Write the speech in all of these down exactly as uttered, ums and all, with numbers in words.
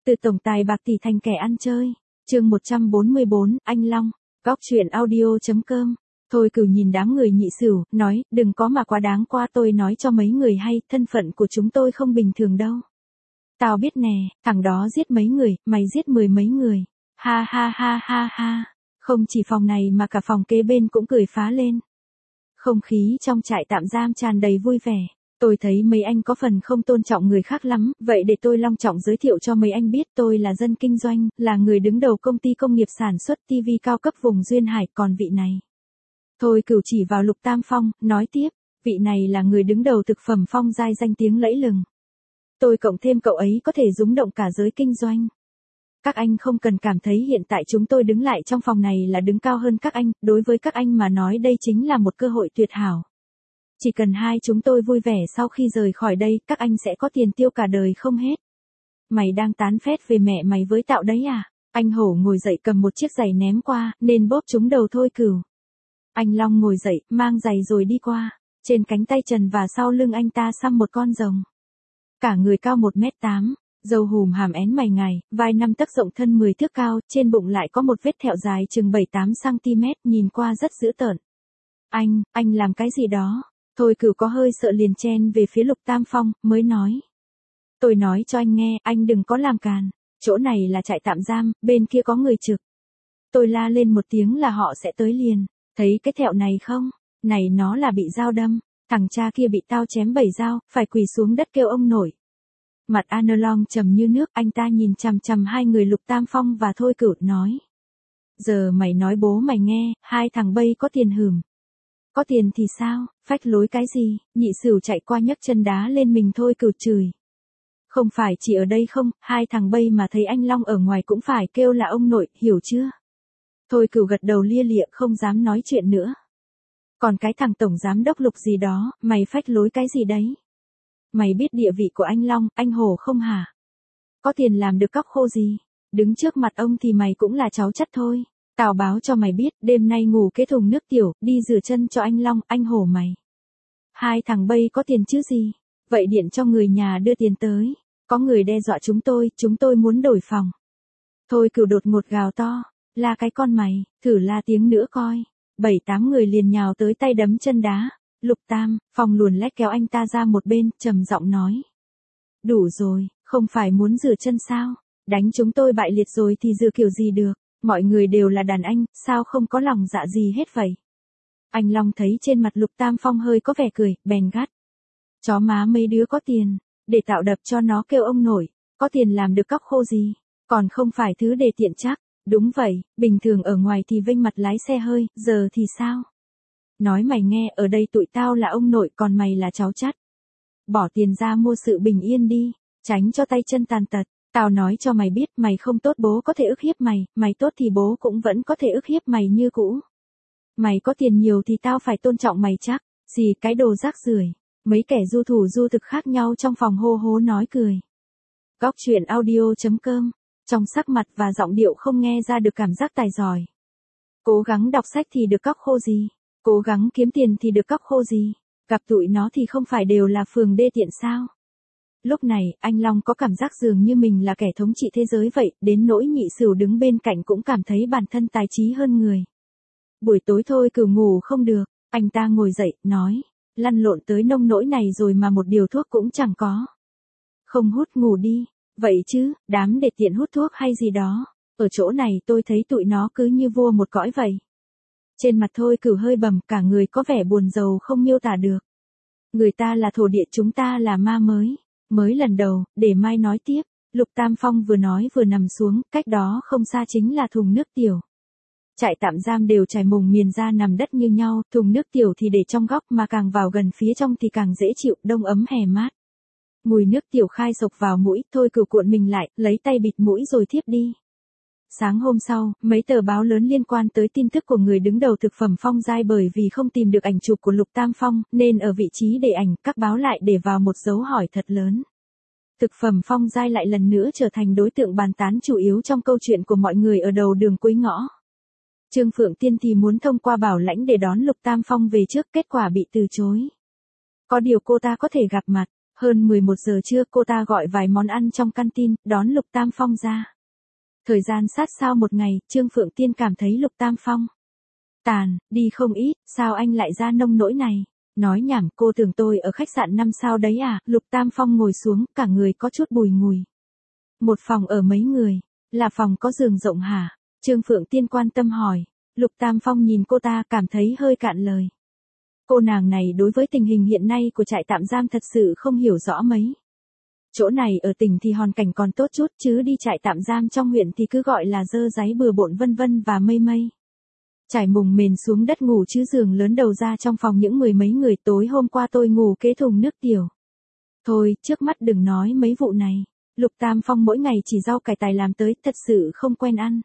Từ tổng tài bạc tỷ thành kẻ ăn chơi. Chương một trăm bốn mươi bốn, anh Long. Góc truyện audio chấm com. Thôi Cửu nhìn đám người Nhị Sửu, nói, đừng có mà quá đáng qua, tôi nói cho mấy người hay, thân phận của chúng tôi không bình thường đâu. Tao biết nè, thằng đó giết mấy người, mày giết mười mấy người. Ha ha ha ha ha. Không chỉ phòng này mà cả phòng kế bên cũng cười phá lên. Không khí trong trại tạm giam tràn đầy vui vẻ. Tôi thấy mấy anh có phần không tôn trọng người khác lắm, vậy để tôi long trọng giới thiệu cho mấy anh biết tôi là dân kinh doanh, là người đứng đầu công ty công nghiệp sản xuất ti vi cao cấp vùng Duyên Hải, còn vị này. Thôi Cửu chỉ vào Lục Tam Phong, nói tiếp, vị này là người đứng đầu thực phẩm Phong Giai danh tiếng lẫy lừng. Tôi cộng thêm cậu ấy có thể rúng động cả giới kinh doanh. Các anh không cần cảm thấy hiện tại chúng tôi đứng lại trong phòng này là đứng cao hơn các anh, đối với các anh mà nói đây chính là một cơ hội tuyệt hảo. Chỉ cần hai chúng tôi vui vẻ sau khi rời khỏi đây, các anh sẽ có tiền tiêu cả đời không hết. Mày đang tán phét về mẹ mày với Tạo đấy à? Anh Hổ ngồi dậy cầm một chiếc giày ném qua, nên bóp trúng đầu Thôi Cửu. Anh Long ngồi dậy, mang giày rồi đi qua. Trên cánh tay trần và sau lưng anh ta xăm một con rồng. Cả người cao một mét tám, râu hùm hàm én mày ngài, vai năm tấc rộng thân mười thước cao, trên bụng lại có một vết thẹo dài chừng bảy tám xăng ti mét, nhìn qua rất dữ tợn. Anh, anh làm cái gì đó? Thôi Cửu có hơi sợ liền chen về phía Lục Tam Phong, mới nói. Tôi nói cho anh nghe, anh đừng có làm càn, chỗ này là trại tạm giam, bên kia có người trực. Tôi la lên một tiếng là họ sẽ tới liền, thấy cái thẹo này không? Này nó là bị dao đâm, thằng cha kia bị tao chém bảy dao, phải quỳ xuống đất kêu ông nội. Mặt An Long trầm như nước, anh ta nhìn chằm chằm hai người Lục Tam Phong và Thôi Cửu, nói. Giờ mày nói bố mày nghe, hai thằng bây có tiền hửm. Có tiền thì sao, phách lối cái gì? Nhị Sửu chạy qua nhấc chân đá lên mình Thôi Cửu chửi. Không phải chỉ ở đây không, hai thằng bây mà thấy anh Long ở ngoài cũng phải kêu là ông nội, hiểu chưa? Thôi Cửu gật đầu lia lịa không dám nói chuyện nữa. Còn cái thằng tổng giám đốc Lục gì đó, mày phách lối cái gì đấy? Mày biết địa vị của anh Long, anh Hổ không hả? Có tiền làm được cóc khô gì? Đứng trước mặt ông thì mày cũng là cháu chắt thôi. Tao báo cho mày biết, đêm nay ngủ cái thùng nước tiểu, đi rửa chân cho anh Long, anh Hổ mày. Hai thằng bây có tiền chứ gì? Vậy điện cho người nhà đưa tiền tới. Có người đe dọa chúng tôi, chúng tôi muốn đổi phòng. Thôi Cửu đột ngột gào to, la cái con mày, thử la tiếng nữa coi. Bảy tám người liền nhào tới tay đấm chân đá. Lục Tam Phong luồn lách kéo anh ta ra một bên, trầm giọng nói. Đủ rồi, không phải muốn rửa chân sao? Đánh chúng tôi bại liệt rồi thì rửa kiểu gì được? Mọi người đều là đàn anh, sao không có lòng dạ gì hết vậy? Anh Long thấy trên mặt Lục Tam Phong hơi có vẻ cười, bèn gắt. Chó má mấy đứa có tiền, để tạo đập cho nó kêu ông nổi, có tiền làm được cóc khô gì, còn không phải thứ để tiện chắc. Đúng vậy, bình thường ở ngoài thì vênh mặt lái xe hơi, giờ thì sao? Nói mày nghe, ở đây tụi tao là ông nội còn mày là cháu chắt. Bỏ tiền ra mua sự bình yên đi, tránh cho tay chân tàn tật. Tao nói cho mày biết, mày không tốt bố có thể ức hiếp mày, mày tốt thì bố cũng vẫn có thể ức hiếp mày như cũ. Mày có tiền nhiều thì tao phải tôn trọng mày chắc, gì cái đồ rác rưởi. Mấy kẻ du thủ du thực khác nhau trong phòng hô hố nói cười. Góc truyện audio chấm com, trong sắc mặt và giọng điệu không nghe ra được cảm giác tài giỏi. Cố gắng đọc sách thì được cóc khô gì, cố gắng kiếm tiền thì được cóc khô gì, gặp tụi nó thì không phải đều là phường đê tiện sao? Lúc này, anh Long có cảm giác dường như mình là kẻ thống trị thế giới vậy, đến nỗi Nhị Sửu đứng bên cạnh cũng cảm thấy bản thân tài trí hơn người. Buổi tối Thôi Cửu ngủ không được, anh ta ngồi dậy, nói, lăn lộn tới nông nỗi này rồi mà một điều thuốc cũng chẳng có. Không hút ngủ đi, vậy chứ, đám để tiện hút thuốc hay gì đó, ở chỗ này tôi thấy tụi nó cứ như vua một cõi vậy. Trên mặt Thôi Cửu hơi bầm, cả người có vẻ buồn rầu không miêu tả được. Người ta là thổ địa, chúng ta là ma mới. Mới lần đầu, để mai nói tiếp. Lục Tam Phong vừa nói vừa nằm xuống, cách đó không xa chính là thùng nước tiểu. Trại tạm giam đều trải mùng miền ra nằm đất như nhau, thùng nước tiểu thì để trong góc mà càng vào gần phía trong thì càng dễ chịu, đông ấm hè mát. Mùi nước tiểu khai sộc vào mũi, Thôi Cửu cuộn mình lại, lấy tay bịt mũi rồi thiếp đi. Sáng hôm sau, mấy tờ báo lớn liên quan tới tin tức của người đứng đầu thực phẩm Phong Giai bởi vì không tìm được ảnh chụp của Lục Tam Phong, nên ở vị trí để ảnh, các báo lại để vào một dấu hỏi thật lớn. Thực phẩm Phong Giai lại lần nữa trở thành đối tượng bàn tán chủ yếu trong câu chuyện của mọi người ở đầu đường cuối ngõ. Trương Phượng Tiên thì muốn thông qua bảo lãnh để đón Lục Tam Phong về trước, kết quả bị từ chối. Có điều cô ta có thể gặp mặt, Hơn mười một giờ trưa cô ta gọi vài món ăn trong canteen, đón Lục Tam Phong ra. Thời gian sát sao một ngày, Trương Phượng Tiên cảm thấy Lục Tam Phong tàn, đi không ít, sao anh lại ra nông nỗi này? Nói nhảm, cô tưởng tôi ở khách sạn năm sao đấy à? Lục Tam Phong ngồi xuống, cả người có chút bùi ngùi. Một phòng ở mấy người, là phòng có giường rộng hả? Trương Phượng Tiên quan tâm hỏi. Lục Tam Phong nhìn cô ta cảm thấy hơi cạn lời. Cô nàng này đối với tình hình hiện nay của trại tạm giam thật sự không hiểu rõ mấy. Chỗ này ở tỉnh thì hoàn cảnh còn tốt chút, chứ đi trại tạm giam trong huyện thì cứ gọi là dơ dáy bừa bộn vân vân và mây mây. Trải mùng mền xuống đất ngủ chứ giường lớn đầu ra trong phòng những mười mấy người. Tối hôm qua tôi ngủ kế thùng nước tiểu. Thôi, trước mắt đừng nói mấy vụ này. Lục Tam Phong mỗi ngày chỉ rau cải tài làm tới, thật sự không quen ăn.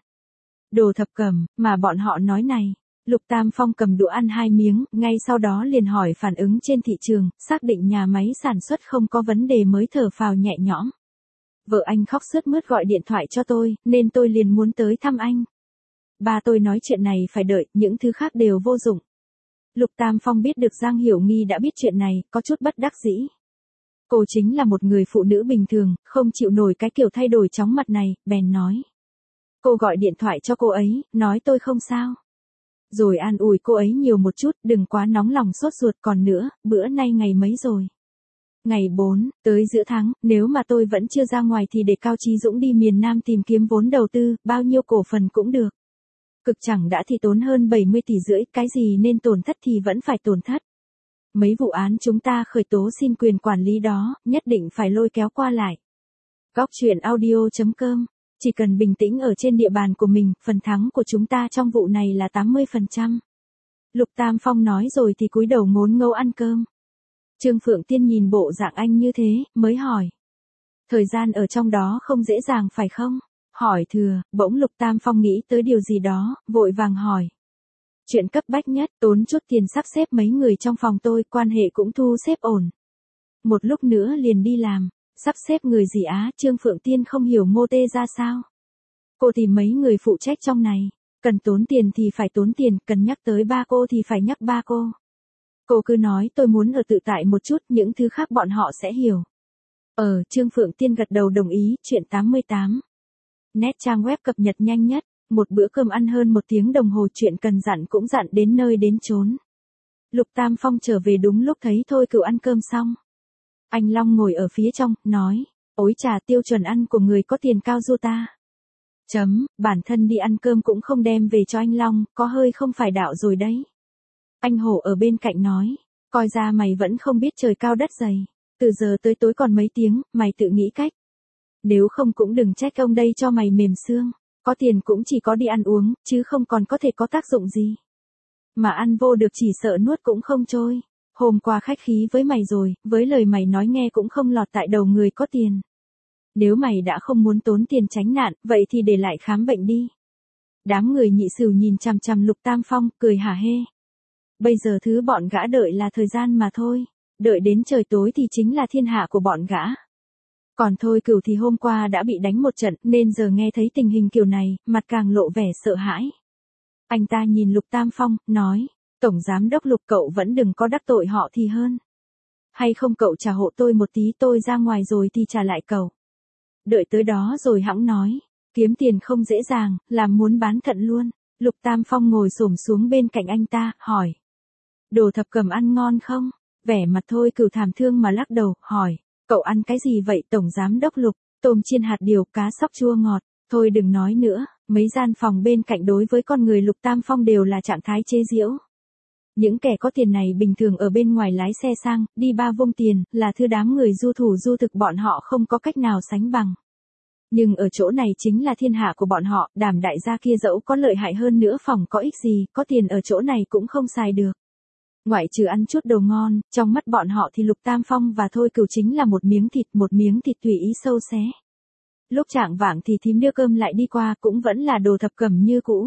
Đồ thập cẩm, mà bọn họ nói này. Lục Tam Phong cầm đũa ăn hai miếng, ngay sau đó liền hỏi phản ứng trên thị trường, xác định nhà máy sản xuất không có vấn đề mới thở phào nhẹ nhõm. Vợ anh khóc sướt mướt gọi điện thoại cho tôi, nên tôi liền muốn tới thăm anh. Ba tôi nói chuyện này phải đợi, những thứ khác đều vô dụng. Lục Tam Phong biết được Giang Hiểu Nghi đã biết chuyện này, có chút bất đắc dĩ. Cô chính là một người phụ nữ bình thường, không chịu nổi cái kiểu thay đổi chóng mặt này, bèn nói. Cô gọi điện thoại cho cô ấy, nói tôi không sao. Rồi an ủi cô ấy nhiều một chút, đừng quá nóng lòng sốt ruột. Còn nữa, bữa nay ngày mấy rồi? Ngày bốn, tới giữa tháng, nếu mà tôi vẫn chưa ra ngoài thì để Cao Chí Dũng đi miền Nam tìm kiếm vốn đầu tư, bao nhiêu cổ phần cũng được. Cực chẳng đã thì tốn hơn bảy mươi tỷ rưỡi, cái gì nên tổn thất thì vẫn phải tổn thất. Mấy vụ án chúng ta khởi tố xin quyền quản lý đó, nhất định phải lôi kéo qua lại. Góc truyện audio chấm com. Chỉ cần bình tĩnh ở trên địa bàn của mình, phần thắng của chúng ta trong vụ này là tám mươi phần trăm. Lục Tam Phong nói rồi thì cúi đầu ngốn ngâu ăn cơm. Trương Phượng Tiên nhìn bộ dạng anh như thế, mới hỏi. Thời gian ở trong đó không dễ dàng phải không? Hỏi thừa, bỗng Lục Tam Phong nghĩ tới điều gì đó, vội vàng hỏi. Chuyện cấp bách nhất, tốn chút tiền sắp xếp mấy người trong phòng tôi, quan hệ cũng thu xếp ổn. Một lúc nữa liền đi làm. Sắp xếp người gì á? Trương Phượng Tiên không hiểu mô tê ra sao. Cô tìm mấy người phụ trách trong này. Cần tốn tiền thì phải tốn tiền, cần nhắc tới ba cô thì phải nhắc ba cô. Cô cứ nói tôi muốn ở tự tại một chút, những thứ khác bọn họ sẽ hiểu. Ờ, Trương Phượng Tiên gật đầu đồng ý. Chuyện tám mươi tám. Net trang web cập nhật nhanh nhất. Một bữa cơm ăn hơn một tiếng đồng hồ, chuyện cần dặn cũng dặn đến nơi đến chốn. Lục Tam Phong trở về đúng lúc thấy Thôi Cửu ăn cơm xong. Anh Long ngồi ở phía trong, nói, ối trà, tiêu chuẩn ăn của người có tiền cao du ta. Chấm, bản thân đi ăn cơm cũng không đem về cho anh Long, có hơi không phải đạo rồi đấy. Anh Hổ ở bên cạnh nói, coi ra mày vẫn không biết trời cao đất dày. Từ giờ tới tối còn mấy tiếng, mày tự nghĩ cách. Nếu không cũng đừng trách ông đây cho mày mềm xương. Có tiền cũng chỉ có đi ăn uống, chứ không còn có thể có tác dụng gì. Mà ăn vô được chỉ sợ nuốt cũng không trôi. Hôm qua khách khí với mày rồi, với lời mày nói nghe cũng không lọt tại đầu người có tiền. Nếu mày đã không muốn tốn tiền tránh nạn, vậy thì để lại khám bệnh đi. Đám người nhị sửu nhìn chằm chằm Lục Tam Phong, cười hả hê. Bây giờ thứ bọn gã đợi là thời gian mà thôi. Đợi đến trời tối thì chính là thiên hạ của bọn gã. Còn Thôi Cửu thì hôm qua đã bị đánh một trận, nên giờ nghe thấy tình hình kiểu này, mặt càng lộ vẻ sợ hãi. Anh ta nhìn Lục Tam Phong, nói, Tổng Giám Đốc Lục, cậu vẫn đừng có đắc tội họ thì hơn. Hay không cậu trả hộ tôi một tí, tôi ra ngoài rồi thì trả lại cậu. Đợi tới đó rồi hẵng nói, kiếm tiền không dễ dàng, làm muốn bán thận luôn. Lục Tam Phong ngồi xổm xuống bên cạnh anh ta, hỏi. Đồ thập cẩm ăn ngon không? Vẻ mặt Thôi Cửu thảm thương mà lắc đầu, hỏi. Cậu ăn cái gì vậy Tổng Giám Đốc Lục? Tôm chiên hạt điều, cá sóc chua ngọt. Thôi đừng nói nữa, mấy gian phòng bên cạnh đối với con người Lục Tam Phong đều là trạng thái chế giễu. Những kẻ có tiền này bình thường ở bên ngoài lái xe sang, đi ba vung tiền, là thứ đám người du thủ du thực bọn họ không có cách nào sánh bằng. Nhưng ở chỗ này chính là thiên hạ của bọn họ, Đàm đại gia kia dẫu có lợi hại hơn nữa phòng có ích gì, có tiền ở chỗ này cũng không xài được. Ngoại trừ ăn chút đồ ngon, trong mắt bọn họ thì Lục Tam Phong và Thôi Cửu chính là một miếng thịt, một miếng thịt tùy ý sâu xé. Lúc chạng vạng thì thím đưa cơm lại đi qua, cũng vẫn là đồ thập cẩm như cũ.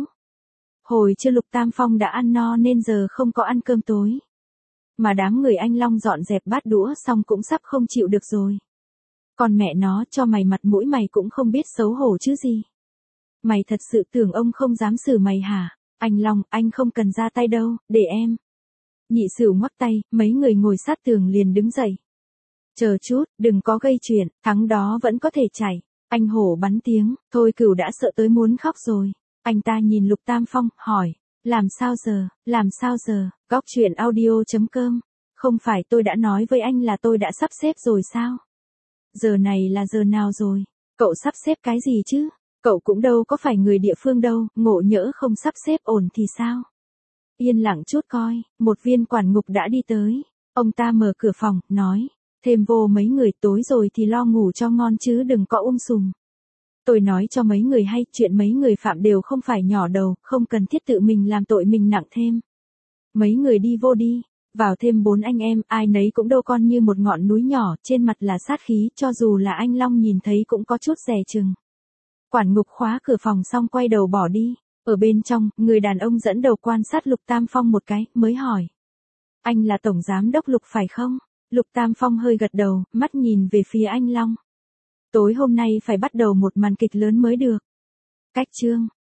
Hồi trưa Lục Tam Phong đã ăn no nên giờ không có ăn cơm tối. Mà đám người anh Long dọn dẹp bát đũa xong cũng sắp không chịu được rồi. Còn mẹ nó, cho mày mặt mũi mày cũng không biết xấu hổ chứ gì. Mày thật sự tưởng ông không dám xử mày hả? Anh Long, anh không cần ra tay đâu, để em. Nhị sửu ngoắc tay, mấy người ngồi sát tường liền đứng dậy. Chờ chút, đừng có gây chuyện, thắng đó vẫn có thể chạy. Anh hổ bắn tiếng, Thôi Cửu đã sợ tới muốn khóc rồi. Anh ta nhìn Lục Tam Phong, hỏi, làm sao giờ, làm sao giờ, góc chuyện audio.com. Không phải tôi đã nói với anh là tôi đã sắp xếp rồi sao? Giờ này là giờ nào rồi? Cậu sắp xếp cái gì chứ? Cậu cũng đâu có phải người địa phương đâu, ngộ nhỡ không sắp xếp ổn thì sao? Yên lặng chút coi, một viên quản ngục đã đi tới. Ông ta mở cửa phòng, nói, thêm vô mấy người tối rồi thì lo ngủ cho ngon chứ đừng có um sùm. Tôi nói cho mấy người hay, chuyện mấy người phạm đều không phải nhỏ đầu, không cần thiết tự mình làm tội mình nặng thêm. Mấy người đi vô đi, vào thêm bốn anh em, ai nấy cũng đâu con như một ngọn núi nhỏ, trên mặt là sát khí, cho dù là anh Long nhìn thấy cũng có chút dè chừng. Quản ngục khóa cửa phòng xong quay đầu bỏ đi, ở bên trong, người đàn ông dẫn đầu quan sát Lục Tam Phong một cái, mới hỏi. Anh là Tổng Giám đốc Lục phải không? Lục Tam Phong hơi gật đầu, mắt nhìn về phía anh Long. Tối hôm nay phải bắt đầu một màn kịch lớn mới được. Cách chương